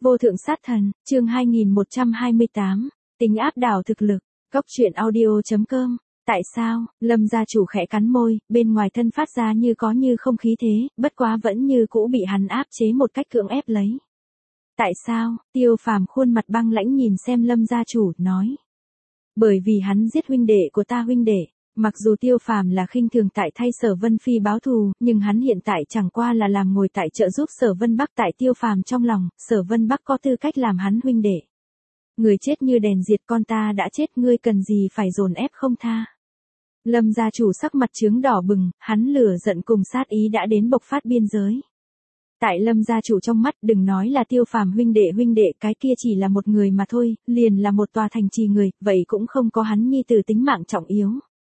Vô thượng sát thần, chương 2128, tính áp đảo thực lực, Cốc truyện audio.com. Tại sao? Lâm gia chủ khẽ cắn môi, bên ngoài thân phát ra như có như không khí thế, bất quá vẫn như cũ bị hắn áp chế một cách cưỡng ép lấy. Tại sao? Tiêu Phàm khuôn mặt băng lãnh nhìn xem Lâm gia chủ, nói. Bởi vì hắn giết huynh đệ của ta huynh đệ. Mặc dù Tiêu Phàm là khinh thường tại thay Sở Vân Phi báo thù, nhưng hắn hiện tại chẳng qua là làm ngồi tại trợ giúp Sở Vân Bắc tại Tiêu Phàm trong lòng, Sở Vân Bắc có tư cách làm hắn huynh đệ. Người chết như đèn diệt, con ta đã chết, ngươi cần gì phải dồn ép không tha. Lâm gia chủ sắc mặt chướng đỏ bừng, hắn lửa giận cùng sát ý đã đến bộc phát biên giới. Tại Lâm gia chủ trong mắt, đừng nói là Tiêu Phàm huynh đệ, cái kia chỉ là một người mà thôi, liền là một tòa thành trì người, vậy cũng không có hắn nhi tử tính mạng trọng yếu.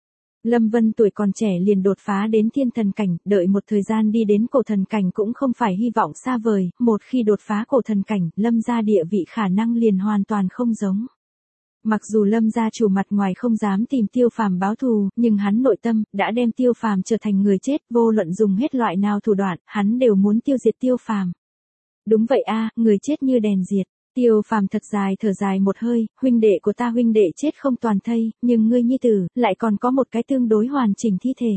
Lâm Vân tuổi còn trẻ liền đột phá đến thiên thần cảnh, đợi một thời gian đi đến cổ thần cảnh cũng không phải hy vọng xa vời, một khi đột phá cổ thần cảnh, Lâm gia địa vị khả năng liền hoàn toàn không giống. Mặc dù Lâm gia chủ mặt ngoài không dám tìm Tiêu Phàm báo thù, nhưng hắn nội tâm đã đem Tiêu Phàm trở thành người chết, vô luận dùng hết loại nào thủ đoạn, hắn đều muốn tiêu diệt Tiêu Phàm. Đúng vậy a, người chết như đèn diệt. Tiêu Phàm thật dài thở dài một hơi, huynh đệ của ta huynh đệ chết không toàn thây, nhưng ngươi nhi tử lại còn có một cái tương đối hoàn chỉnh thi thể.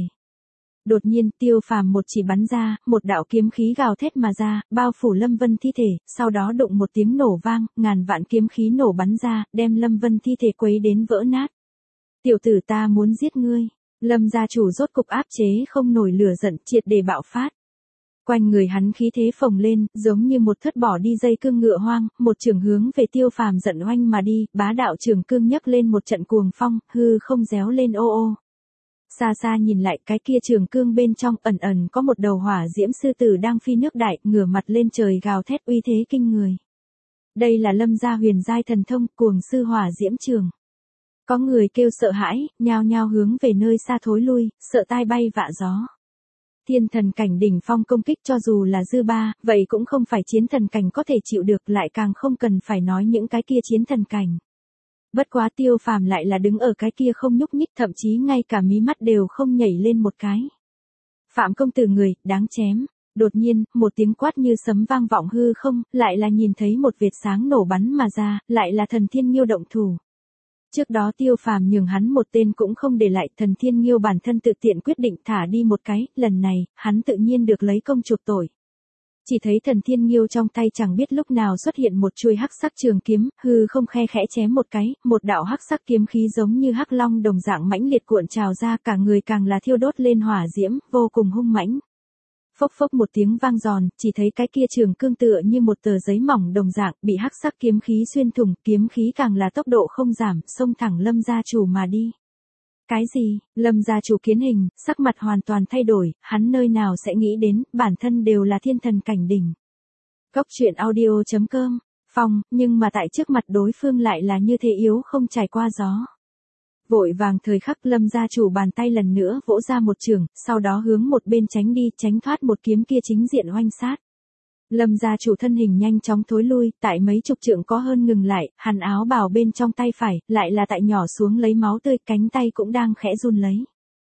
Đột nhiên, Tiêu Phàm một chỉ bắn ra, một đạo kiếm khí gào thét mà ra, bao phủ Lâm Vân thi thể, sau đó đụng một tiếng nổ vang, ngàn vạn kiếm khí nổ bắn ra, đem Lâm Vân thi thể quấy đến vỡ nát. Tiểu tử, ta muốn giết ngươi. Lâm gia chủ rốt cục áp chế không nổi lửa giận, triệt để bạo phát. Quanh người hắn khí thế phồng lên, giống như một thất bỏ đi dây cương ngựa hoang, một trường hướng về Tiêu Phàm giận oanh mà đi, bá đạo trường cương nhấc lên một trận cuồng phong, hư không réo lên ô ô. Xa xa nhìn lại, cái kia trường cương bên trong ẩn ẩn có một đầu hỏa diễm sư tử đang phi nước đại, ngửa mặt lên trời gào thét uy thế kinh người. Đây là Lâm gia huyền giai thần thông, cuồng sư hỏa diễm trường. Có người kêu sợ hãi, nhao nhao hướng về nơi xa thối lui, sợ tai bay vạ gió. Thiên thần cảnh đỉnh phong công kích cho dù là dư ba, vậy cũng không phải chiến thần cảnh có thể chịu được, lại càng không cần phải nói những cái kia chiến thần cảnh. Bất quá Tiêu Phàm lại là đứng ở cái kia không nhúc nhích, thậm chí ngay cả mí mắt đều không nhảy lên một cái. Phạm công tử người, đáng chém. Đột nhiên, một tiếng quát như sấm vang vọng hư không, lại là nhìn thấy một vệt sáng nổ bắn mà ra, lại là Thần Thiên Nghiêu động thủ. Trước đó Tiêu Phàm nhường hắn một tên cũng không để lại, Thần Thiên Nghiêu bản thân tự tiện quyết định thả đi một cái, lần này, hắn tự nhiên được lấy công chuộc tội. Chỉ thấy Thần Thiên Nghiêu trong tay chẳng biết lúc nào xuất hiện một chuôi hắc sắc trường kiếm, hư không khe khẽ chém một cái, một đạo hắc sắc kiếm khí giống như hắc long đồng dạng mãnh liệt cuộn trào ra, cả người càng là thiêu đốt lên hỏa diễm, vô cùng hung mãnh. Phốc phốc một tiếng vang giòn, chỉ thấy cái kia trường cương tựa như một tờ giấy mỏng đồng dạng, bị hắc sắc kiếm khí xuyên thủng, kiếm khí càng là tốc độ không giảm, xông thẳng Lâm gia chủ mà đi. Cái gì? Lâm gia chủ kiến hình, sắc mặt hoàn toàn thay đổi, hắn nơi nào sẽ nghĩ đến, bản thân đều là thiên thần cảnh đỉnh. Cốc truyện audio.com, phong, nhưng mà tại trước mặt đối phương lại là như thế yếu không trải qua gió. Vội vàng thời khắc Lâm gia chủ bàn tay lần nữa vỗ ra một trường, sau đó hướng một bên tránh đi, tránh thoát một kiếm kia chính diện oanh sát. Lâm gia chủ thân hình nhanh chóng thối lui, tại mấy chục trượng có hơn ngừng lại, hắn áo bào bên trong tay phải, lại là tại nhỏ xuống lấy máu tươi, cánh tay cũng đang khẽ run lấy.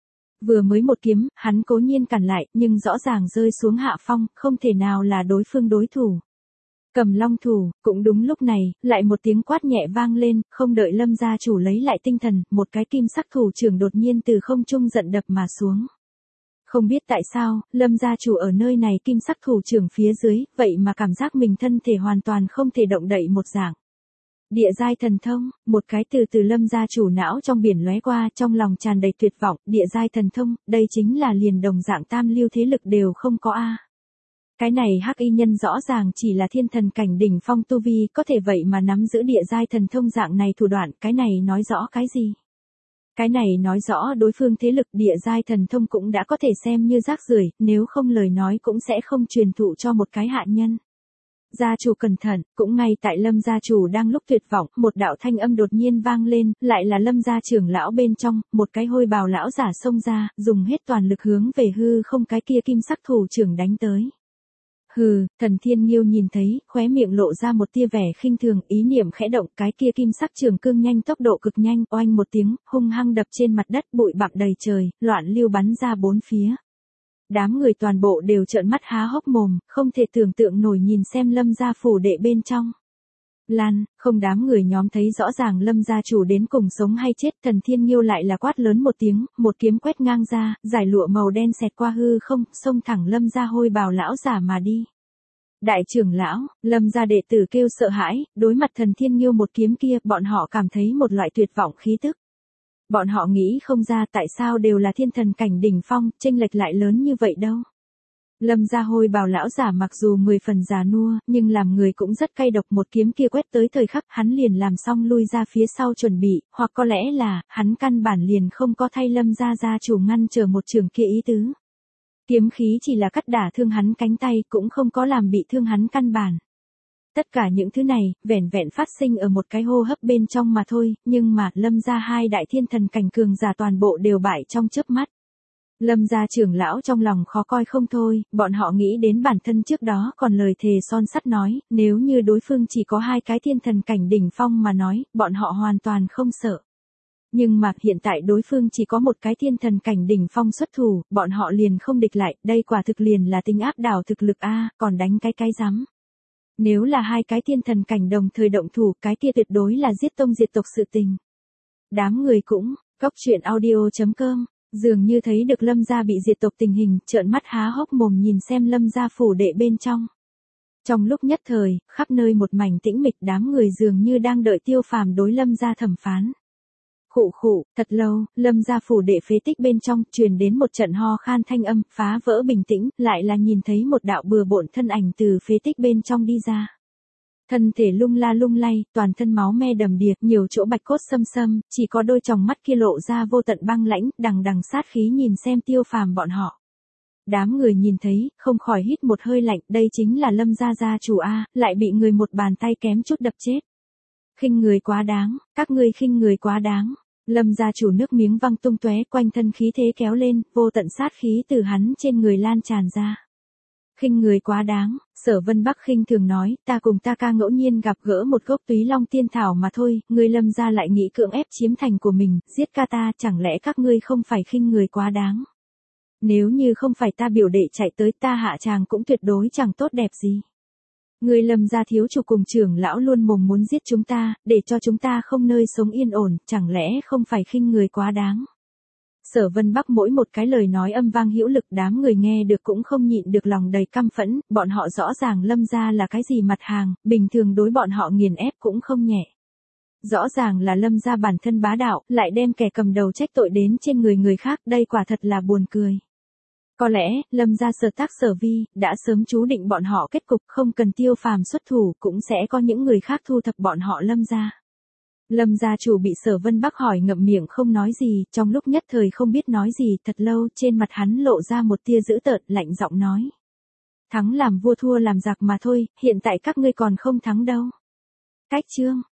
Vừa mới một kiếm, hắn cố nhiên cản lại, nhưng rõ ràng rơi xuống hạ phong, không thể nào là đối phương đối thủ. Cầm long thủ, cũng đúng lúc này, lại một tiếng quát nhẹ vang lên, không đợi Lâm gia chủ lấy lại tinh thần, một cái kim sắc thủ trưởng đột nhiên từ không trung giận đập mà xuống. Không biết tại sao, Lâm gia chủ ở nơi này kim sắc thủ trưởng phía dưới, vậy mà cảm giác mình thân thể hoàn toàn không thể động đậy một dạng. Địa giai thần thông, một cái từ Lâm gia chủ não trong biển lóe qua, trong lòng tràn đầy tuyệt vọng, địa giai thần thông, đây chính là liền đồng dạng tam lưu thế lực đều không có a. Cái này hắc y nhân rõ ràng chỉ là thiên thần cảnh đỉnh phong tu vi, có thể vậy mà nắm giữ địa giai thần thông dạng này thủ đoạn, cái này nói rõ cái gì? Cái này nói rõ đối phương thế lực địa giai thần thông cũng đã có thể xem như rác rưởi, nếu không lời nói cũng sẽ không truyền thụ cho một cái hạ nhân. Gia chủ cẩn thận, cũng ngay tại Lâm gia chủ đang lúc tuyệt vọng, một đạo thanh âm đột nhiên vang lên, lại là Lâm gia trưởng lão bên trong, một cái hôi bào lão giả xông ra, dùng hết toàn lực hướng về hư không cái kia kim sắc thủ trưởng đánh tới. Hừ, Thần Thiên Nghiêu nhìn thấy, khóe miệng lộ ra một tia vẻ khinh thường, ý niệm khẽ động, cái kia kim sắc trường cương nhanh tốc độ cực nhanh, oanh một tiếng, hung hăng đập trên mặt đất, bụi bặm đầy trời, loạn lưu bắn ra bốn phía. Đám người toàn bộ đều trợn mắt há hốc mồm, không thể tưởng tượng nổi nhìn xem Lâm gia phủ đệ bên trong. Lan, không đám người nhóm thấy rõ ràng Lâm gia chủ đến cùng sống hay chết, Thần Thiên Nghiêu lại là quát lớn một tiếng, một kiếm quét ngang ra, giải lụa màu đen xẹt qua hư không, xông thẳng Lâm gia hôi bào lão giả mà đi. Đại trưởng lão, Lâm gia đệ tử kêu sợ hãi, đối mặt Thần Thiên Nghiêu một kiếm kia, bọn họ cảm thấy một loại tuyệt vọng khí tức. Bọn họ nghĩ không ra tại sao đều là thiên thần cảnh đỉnh phong, chênh lệch lại lớn như vậy đâu. Lâm gia hôi bào lão giả mặc dù 10 phần già nua, nhưng làm người cũng rất cay độc, một kiếm kia quét tới thời khắc hắn liền làm xong lui ra phía sau chuẩn bị, hoặc có lẽ là, hắn căn bản liền không có thay Lâm gia gia chủ ngăn trở một trường kia ý tứ. Kiếm khí chỉ là cắt đả thương hắn cánh tay, cũng không có làm bị thương hắn căn bản. Tất cả những thứ này, vẻn vẹn phát sinh ở một cái hô hấp bên trong mà thôi, nhưng mà, Lâm gia hai đại thiên thần cảnh cường giả toàn bộ đều bại trong chớp mắt. Lâm gia trưởng lão trong lòng khó coi không thôi, bọn họ nghĩ đến bản thân trước đó còn lời thề son sắt nói, nếu như đối phương chỉ có hai cái thiên thần cảnh đỉnh phong mà nói, bọn họ hoàn toàn không sợ. Nhưng mà hiện tại đối phương chỉ có một cái thiên thần cảnh đỉnh phong xuất thủ, bọn họ liền không địch lại, đây quả thực liền là tính áp đảo thực lực a, còn đánh cái rắm. Nếu là hai cái thiên thần cảnh đồng thời động thủ, cái kia tuyệt đối là giết tông diệt tộc sự tình. Đám người cũng, Cốc Truyện Audio.com, dường như thấy được Lâm gia bị diệt tộc tình hình, trợn mắt há hốc mồm nhìn xem Lâm gia phủ đệ bên trong. Trong lúc nhất thời, khắp nơi một mảnh tĩnh mịch, đám người dường như đang đợi Tiêu Phàm đối Lâm gia thẩm phán. Khụ khụ, thật lâu, Lâm gia phủ đệ phế tích bên trong, truyền đến một trận ho khan thanh âm, phá vỡ bình tĩnh, lại là nhìn thấy một đạo bừa bộn thân ảnh từ phế tích bên trong đi ra. Thân thể lung la lung lay, toàn thân máu me đầm đìa, nhiều chỗ bạch cốt xâm xâm, chỉ có đôi tròng mắt kia lộ ra vô tận băng lãnh, đằng đằng sát khí nhìn xem Tiêu Phàm bọn họ. Đám người nhìn thấy, không khỏi hít một hơi lạnh, đây chính là Lâm gia gia chủ a, lại bị người một bàn tay kém chút đập chết. Khinh người quá đáng, các ngươi khinh người quá đáng. Lâm gia chủ nước miếng văng tung tóe, quanh thân khí thế kéo lên, vô tận sát khí từ hắn trên người lan tràn ra. Khinh người quá đáng, Sở Vân Bắc khinh thường nói, ta cùng ta ca ngẫu nhiên gặp gỡ một gốc túy long tiên thảo mà thôi, ngươi Lâm gia lại nghĩ cưỡng ép chiếm thành của mình, giết ca ta, chẳng lẽ các ngươi không phải khinh người quá đáng. Nếu như không phải ta biểu đệ chạy tới, ta hạ tràng cũng tuyệt đối chẳng tốt đẹp gì. Người Lâm gia thiếu chủ cùng trưởng lão luôn mồm muốn giết chúng ta, để cho chúng ta không nơi sống yên ổn, chẳng lẽ không phải khinh người quá đáng. Sở Vân Bắc mỗi một cái lời nói âm vang hữu lực, đám người nghe được cũng không nhịn được lòng đầy căm phẫn, bọn họ rõ ràng Lâm gia là cái gì mặt hàng, bình thường đối bọn họ nghiền ép cũng không nhẹ. Rõ ràng là Lâm gia bản thân bá đạo, lại đem kẻ cầm đầu trách tội đến trên người người khác, đây quả thật là buồn cười. Có lẽ, Lâm gia sở tác sở vi, đã sớm chú định bọn họ kết cục, không cần Tiêu Phàm xuất thủ, cũng sẽ có những người khác thu thập bọn họ Lâm gia. Lâm gia chủ bị Sở Vân Bắc hỏi ngậm miệng không nói gì, trong lúc nhất thời không biết nói gì, thật lâu, trên mặt hắn lộ ra một tia dữ tợn, lạnh giọng nói. Thắng làm vua thua làm giặc mà thôi, hiện tại các ngươi còn không thắng đâu. Cách chương.